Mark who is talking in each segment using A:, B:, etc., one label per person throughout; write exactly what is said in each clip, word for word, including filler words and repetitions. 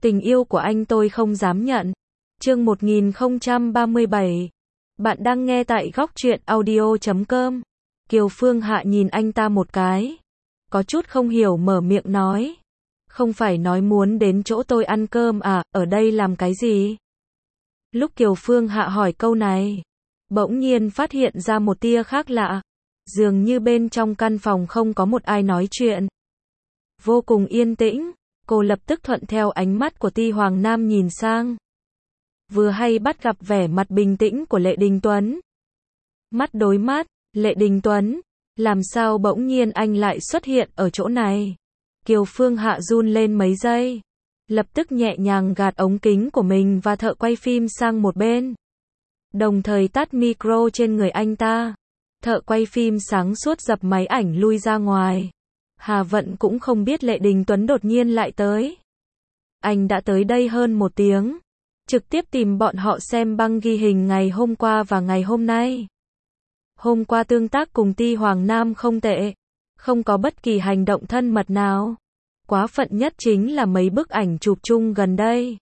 A: Tình yêu của anh tôi không dám nhận. Chương một nghìn không trăm ba mươi bảy. Bạn đang nghe tại góc truyện audio chấm com. Kiều Phương Hạ nhìn anh ta một cái. Có chút không hiểu mở miệng nói. Không phải nói muốn đến chỗ tôi ăn cơm à, ở đây làm cái gì? Lúc Kiều Phương Hạ hỏi câu này, bỗng nhiên phát hiện ra một tia khác lạ. Dường như bên trong căn phòng không có một ai nói chuyện. Vô cùng yên tĩnh, cô lập tức thuận theo ánh mắt của Ti Hoàng Nam nhìn sang. Vừa hay bắt gặp vẻ mặt bình tĩnh của Lệ Đình Tuấn. Mắt đối mắt, Lệ Đình Tuấn, làm sao bỗng nhiên anh lại xuất hiện ở chỗ này? Kiều Phương Hạ run lên mấy giây, lập tức nhẹ nhàng gạt ống kính của mình và thợ quay phim sang một bên. Đồng thời tắt micro trên người anh ta. Thợ quay phim sáng suốt dập máy ảnh lui ra ngoài. Hà Vận cũng không biết Lệ Đình Tuấn đột nhiên lại tới. Anh đã tới đây hơn một tiếng, trực tiếp tìm bọn họ xem băng ghi hình ngày hôm qua và ngày hôm nay. Hôm qua tương tác cùng Ti Hoàng Nam không tệ, không có bất kỳ hành động thân mật nào. Quá phận nhất chính là mấy bức ảnh chụp chung gần đây.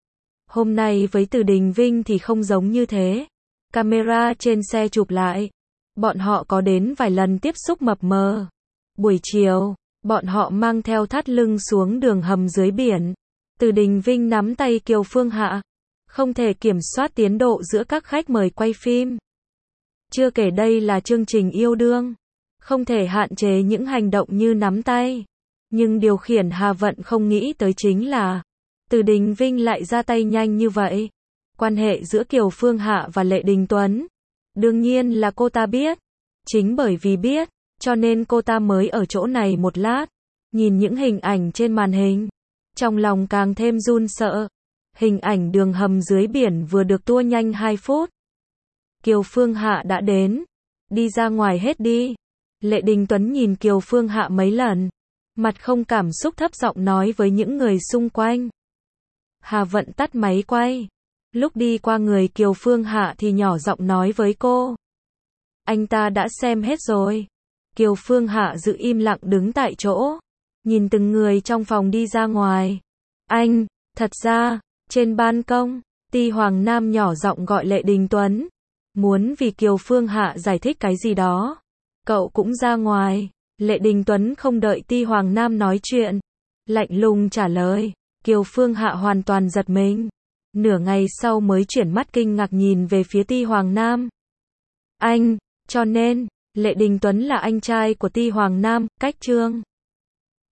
A: Hôm nay với Từ Đình Vinh thì không giống như thế. Camera trên xe chụp lại, bọn họ có đến vài lần tiếp xúc mập mờ. Buổi chiều, bọn họ mang theo thắt lưng xuống đường hầm dưới biển. Từ Đình Vinh nắm tay Kiều Phương Hạ, không thể kiểm soát tiến độ giữa các khách mời quay phim. Chưa kể đây là chương trình yêu đương, không thể hạn chế những hành động như nắm tay. Nhưng điều khiển Hà Vận không nghĩ tới chính là Từ Đình Vinh lại ra tay nhanh như vậy. Quan hệ giữa Kiều Phương Hạ và Lệ Đình Tuấn, đương nhiên là cô ta biết. Chính bởi vì biết, cho nên cô ta mới ở chỗ này một lát, nhìn những hình ảnh trên màn hình, trong lòng càng thêm run sợ. Hình ảnh đường hầm dưới biển vừa được tua nhanh hai phút. Kiều Phương Hạ đã đến. Đi ra ngoài hết đi. Lệ Đình Tuấn nhìn Kiều Phương Hạ mấy lần, mặt không cảm xúc thấp giọng nói với những người xung quanh. Hà Vận tắt máy quay. Lúc đi qua người Kiều Phương Hạ thì nhỏ giọng nói với cô. Anh ta đã xem hết rồi. Kiều Phương Hạ giữ im lặng đứng tại chỗ, nhìn từng người trong phòng đi ra ngoài. Anh, thật ra, trên ban công, Ti Hoàng Nam nhỏ giọng gọi Lệ Đình Tuấn, muốn vì Kiều Phương Hạ giải thích cái gì đó. Cậu cũng ra ngoài. Lệ Đình Tuấn không đợi Ti Hoàng Nam nói chuyện, lạnh lùng trả lời. Kiều Phương Hạ hoàn toàn giật mình. Nửa ngày sau mới chuyển mắt kinh ngạc nhìn về phía Ti Hoàng Nam. Anh, cho nên, Lệ Đình Tuấn là anh trai của Ti Hoàng Nam, cách Trương